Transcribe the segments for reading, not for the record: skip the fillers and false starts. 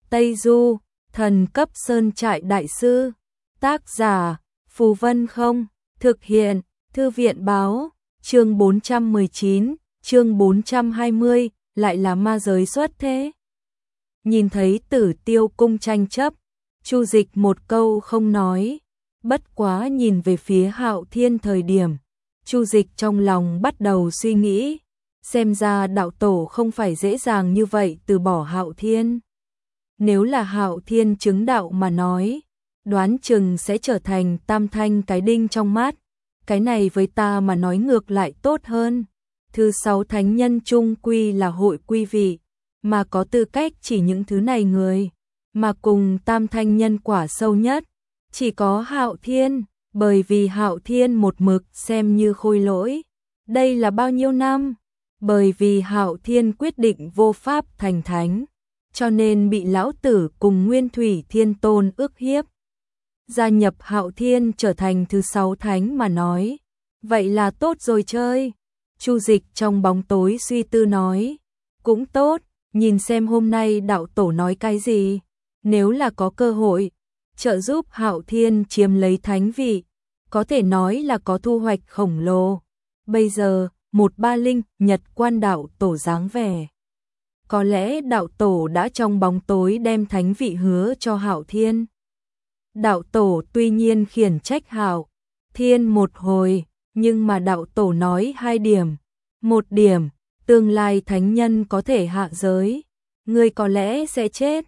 Tây Du, thần cấp sơn trại đại sư. Tác giả, Phù Vân Không, thực hiện, Thư viện báo, chương 419, chương 420, lại là ma giới xuất thế. Nhìn thấy Tử Tiêu cung tranh chấp, Chu Dịch một câu không nói, bất quá nhìn về phía Hạo Thiên thời điểm, Chu Dịch trong lòng bắt đầu suy nghĩ, xem ra đạo tổ không phải dễ dàng như vậy từ bỏ Hạo Thiên. Nếu là Hạo Thiên chứng đạo mà nói, đoán chừng sẽ trở thành tam thanh cái đinh trong mắt, cái này với ta mà nói ngược lại tốt hơn. Thứ 6 thánh nhân chung quy là hội quy vị, mà có tư cách chỉ những thứ này người, mà cùng tam thanh nhân quả sâu nhất, chỉ có Hạo Thiên, bởi vì Hạo Thiên một mực xem như khôi lỗi. Đây là bao nhiêu năm? Bởi vì Hạo Thiên quyết định vô pháp thành thánh, cho nên bị lão tử cùng Nguyên Thủy Thiên Tôn ức hiếp. Gia nhập Hạo Thiên trở thành thứ 6 thánh mà nói, vậy là tốt rồi chơi. Chu Dịch trong bóng tối suy tư nói, cũng tốt, nhìn xem hôm nay đạo tổ nói cái gì, nếu là có cơ hội trợ giúp Hạo Thiên chiếm lấy thánh vị, có thể nói là có thu hoạch khổng lồ. Bây giờ, 130 Nhật Quan đạo tổ dáng vẻ, có lẽ đạo tổ đã trong bóng tối đem thánh vị hứa cho Hạo Thiên. Đạo tổ tuy nhiên khiển trách Hạo Thiên một hồi, nhưng mà đạo tổ nói 2 điểm. Một điểm, tương lai thánh nhân có thể hạ giới, người có lẽ sẽ chết.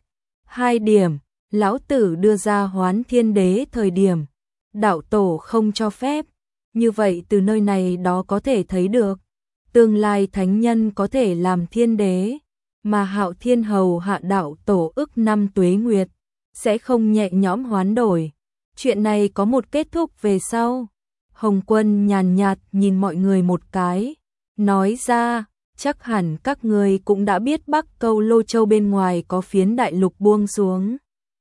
2 điểm, lão tử đưa ra Hoán Thiên Đế thời điểm, đạo tổ không cho phép. Như vậy từ nơi này đó có thể thấy được, tương lai thánh nhân có thể làm thiên đế, mà Hạo Thiên hầu hạ đạo tổ ức năm tuế nguyệt, sẽ không nhẹ nhõm hoán đổi. Chuyện này có một kết thúc về sau. Hồng Quân nhàn nhạt nhìn mọi người một cái, nói ra, chắc hẳn các người cũng đã biết Bắc Câu Lô Châu bên ngoài có phiến đại lục buông xuống.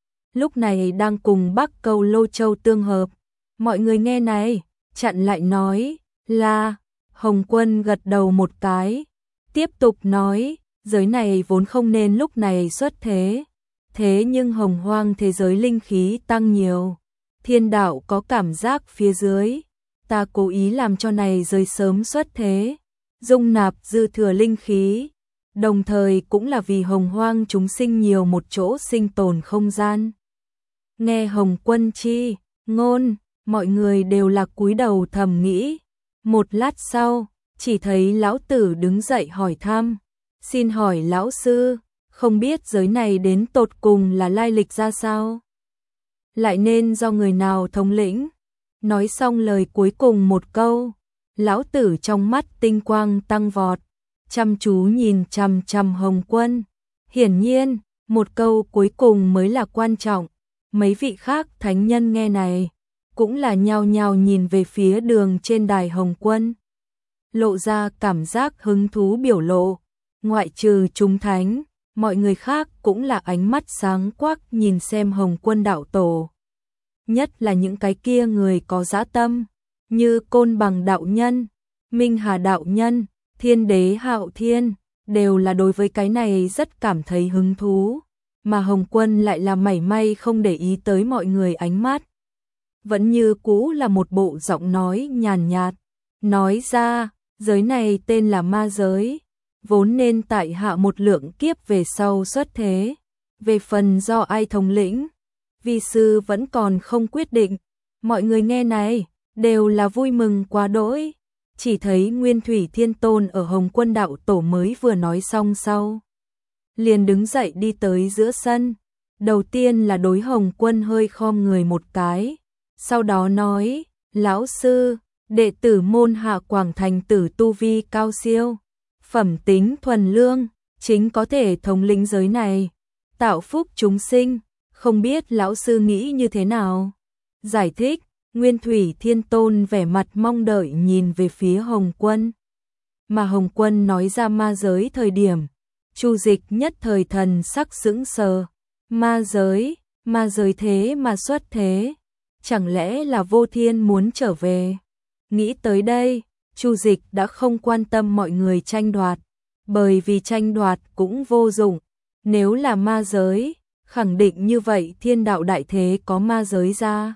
Lúc này đang cùng Bắc Câu Lô Châu tương hợp. Mọi người nghe này, chặn lại nói, là, Hồng Quân gật đầu một cái, tiếp tục nói, giới này vốn không nên lúc này xuất thế. Thế nhưng hồng hoang thế giới linh khí tăng nhiều, thiên đạo có cảm giác phía dưới, ta cố ý làm cho này rơi sớm xuất thế, dung nạp dư thừa linh khí, đồng thời cũng là vì hồng hoang chúng sinh nhiều một chỗ sinh tồn không gian. Nghe Hồng Quân chi ngôn, mọi người đều là cúi đầu thầm nghĩ. Một lát sau, chỉ thấy lão tử đứng dậy hỏi thăm, xin hỏi lão sư, không biết giới này đến tột cùng là lai lịch ra sao? Lại nên do người nào thống lĩnh? Nói xong lời cuối cùng một câu, lão tử trong mắt tinh quang tăng vọt, chăm chú nhìn chằm chằm Hồng Quân. Hiển nhiên, một câu cuối cùng mới là quan trọng. Mấy vị khác thánh nhân nghe này, cũng là nhao nhao nhìn về phía đường trên đài Hồng Quân, lộ ra cảm giác hứng thú biểu lộ. Ngoại trừ chúng thánh, mọi người khác cũng là ánh mắt sáng quắc nhìn xem Hồng Quân đạo tổ. Nhất là những cái kia người có dã tâm, như Côn Bằng đạo nhân, Minh Hà đạo nhân, Thiên Đế Hạo Thiên, đều là đối với cái này rất cảm thấy hứng thú, mà Hồng Quân lại là mảy may không để ý tới mọi người ánh mắt. Vẫn như cũ là một bộ giọng nói nhàn nhạt, nói ra, giới này tên là ma giới, vốn nên tại hạ một lượng kiếp về sau xuất thế, về phần do ai thống lĩnh, vi sư vẫn còn không quyết định. Mọi người nghe này, đều là vui mừng quá đỗi, chỉ thấy Nguyên Thủy Thiên Tôn ở Hồng Quân đạo tổ mới vừa nói xong sau, liền đứng dậy đi tới giữa sân, đầu tiên là đối Hồng Quân hơi khom người một cái, sau đó nói, lão sư, đệ tử môn hạ Quảng Thành tử tu vi cao siêu, phẩm tính thuần lương, chính có thể thống lĩnh giới này, tạo phúc chúng sinh, không biết lão sư nghĩ như thế nào? Giải thích, Nguyên Thủy Thiên Tôn vẻ mặt mong đợi nhìn về phía Hồng Quân. Mà Hồng Quân nói ra ma giới thời điểm, Chu Dịch nhất thời thần sắc sững sờ, ma giới thế mà xuất thế, chẳng lẽ là Vô Thiên muốn trở về? Nghĩ tới đây, Chu Dịch đã không quan tâm mọi người tranh đoạt, bởi vì tranh đoạt cũng vô dụng, nếu là ma giới, khẳng định như vậy thiên đạo đại thế có ma giới ra.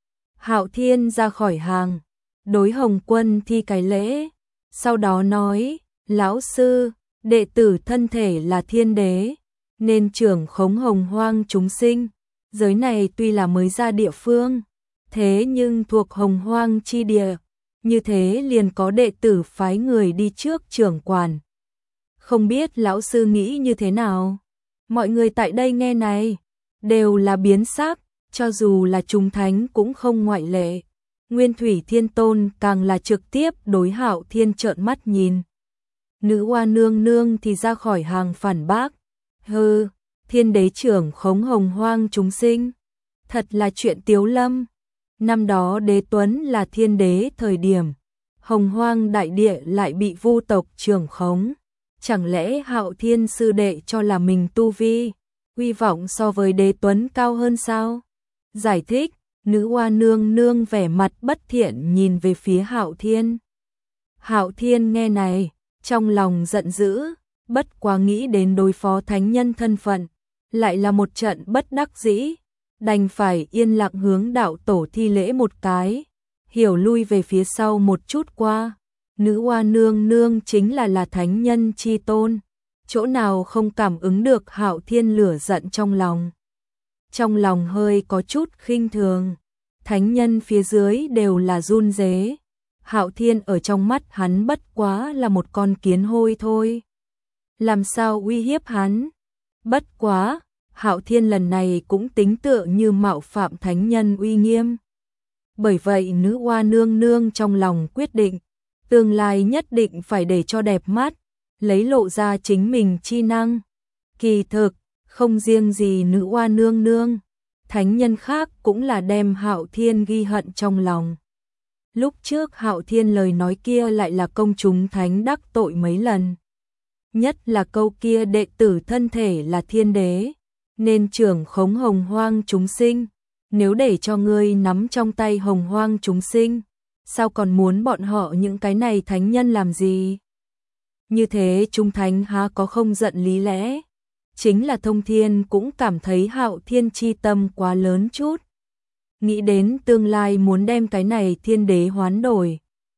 Hạo Thiên ra khỏi hàng, đối Hồng Quân thi cái lễ, sau đó nói, lão sư, đệ tử thân thể là thiên đế, nên trưởng khống hồng hoang chúng sinh, giới này tuy là mới ra địa phương, thế nhưng thuộc hồng hoang chi địa, như thế liền có đệ tử phái người đi trước trưởng quản. Không biết lão sư nghĩ như thế nào? Mọi người tại đây nghe này, đều là biến sắc, cho dù là chúng thánh cũng không ngoại lệ. Nguyên Thủy Thiên Tôn càng là trực tiếp đối Hạo Thiên trợn mắt nhìn. Nữ Hoa nương nương thì ra khỏi hàng phản bác. Hừ, thiên đế trưởng khống hồng hoang chúng sinh. Thật là chuyện tiếu lâm. Năm đó Đế Tuấn là thiên đế thời điểm, hồng hoang đại địa lại bị vu tộc trưởng khống. Chẳng lẽ Hạo Thiên sư đệ cho là mình tu vi, uy vọng so với Đế Tuấn cao hơn sao? Giải thích, Nữ Hoa nương nương vẻ mặt bất thiện nhìn về phía Hạo Thiên. Hạo Thiên nghe này, trong lòng giận dữ, bất quá nghĩ đến đối phó thánh nhân thân phận, lại là một trận bất đắc dĩ, đành phải yên lặng hướng đạo tổ thi lễ một cái, hiểu lui về phía sau một chút qua. Nữ Hoa nương nương chính là thánh nhân chi tôn, chỗ nào không cảm ứng được Hạo Thiên lửa giận trong lòng. Trong lòng hơi có chút khinh thường, thánh nhân phía dưới đều là run rế, Hạo Thiên ở trong mắt hắn bất quá là một con kiến hôi thôi. Làm sao uy hiếp hắn? Bất quá, Hạo Thiên lần này cũng tính tựa như mạo phạm thánh nhân uy nghiêm. Bởi vậy Nữ Hoa nương nương trong lòng quyết định, tương lai nhất định phải để cho đẹp mắt, lấy lộ ra chính mình chi năng. Kỳ thực, không riêng gì Nữ Hoa nương nương, thánh nhân khác cũng là đem Hạo Thiên ghi hận trong lòng. Lúc trước Hạo Thiên lời nói kia lại là công chúng thánh đắc tội mấy lần. Nhất là câu kia đệ tử thân thể là thiên đế, nên trưởng khống hồng hoang chúng sinh. Nếu để cho ngươi nắm trong tay hồng hoang chúng sinh, sao còn muốn bọn họ những cái này thánh nhân làm gì? Như thế chúng thánh há có không giận lý lẽ? Chính là Thông Thiên cũng cảm thấy Hạo Thiên chi tâm quá lớn chút. Nghĩ đến tương lai muốn đem cái này thiên đế hoán đổi.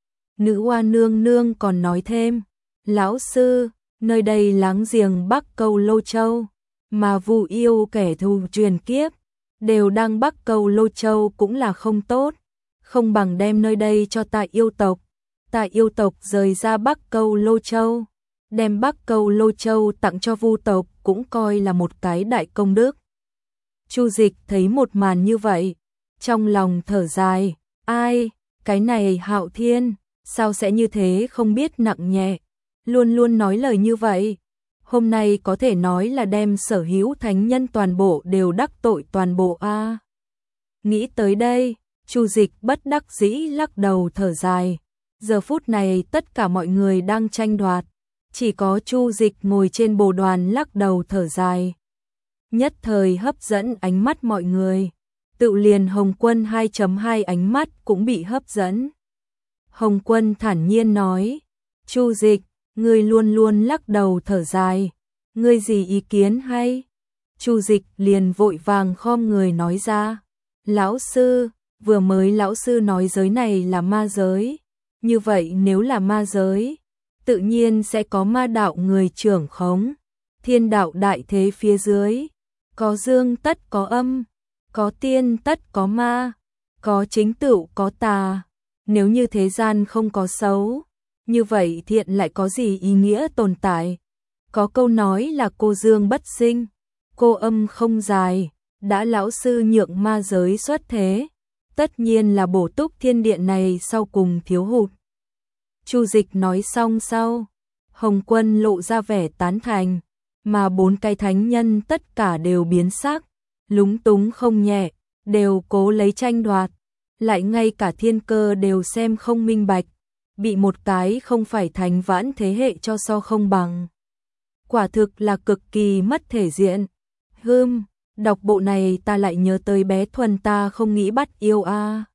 Nữ Hoa nương nương còn nói thêm, lão sư, nơi đây láng giềng Bắc Câu Lô Châu, mà Vu yêu kẻ thù truyền kiếp, đều đang Bắc Câu Lô Châu cũng là không tốt, không bằng đem nơi đây cho Tại yêu tộc. Tại yêu tộc rời ra Bắc Câu Lô Châu, đem Bắc Câu Lô Châu tặng cho Vu tộc cũng coi là một cái đại công đức. Chu Dịch thấy một màn như vậy, trong lòng thở dài, ai, cái này Hạo Thiên, sao sẽ như thế không biết nặng nhẹ, luôn luôn nói lời như vậy. Hôm nay có thể nói là đem sở hữu thánh nhân toàn bộ đều đắc tội toàn bộ a. Nghĩ tới đây, Chu Dịch bất đắc dĩ lắc đầu thở dài. Giờ phút này tất cả mọi người đang tranh đoạt, chỉ có Chu Dịch ngồi trên bồ đoàn lắc đầu thở dài. Nhất thời hấp dẫn ánh mắt mọi người. Tự liền Hồng Quân 2.2 ánh mắt cũng bị hấp dẫn. Hồng Quân thản nhiên nói, Chu Dịch, ngươi luôn luôn lắc đầu thở dài, ngươi gì ý kiến hay? Chu Dịch liền vội vàng khom người nói ra, lão sư, vừa mới lão sư nói giới này là ma giới, như vậy nếu là ma giới, tự nhiên sẽ có ma đạo người trưởng khống, thiên đạo đại thế phía dưới, có dương tất có âm, có tiên tất có ma, có chính tựu có tà. Nếu như thế gian không có xấu, như vậy thiện lại có gì ý nghĩa tồn tại? Có câu nói là cô dương bất sinh, cô âm không dài, đã lão sư nhượng ma giới xuất thế, tất nhiên là bổ túc thiên điện này sau cùng thiếu hụt. Chu Dịch nói xong sau, Hồng Quân lộ ra vẻ tán thành, mà bốn cái thánh nhân tất cả đều biến sắc, lúng túng không nhẹ, đều cố lấy tranh đoạt, lại ngay cả Thiên Cơ đều xem không minh bạch, bị một cái không phải thánh vãn thế hệ cho so không bằng. Quả thực là cực kỳ mất thể diện. Đọc bộ này ta lại nhớ tới bé Thuần ta không nghĩ bắt yêu a.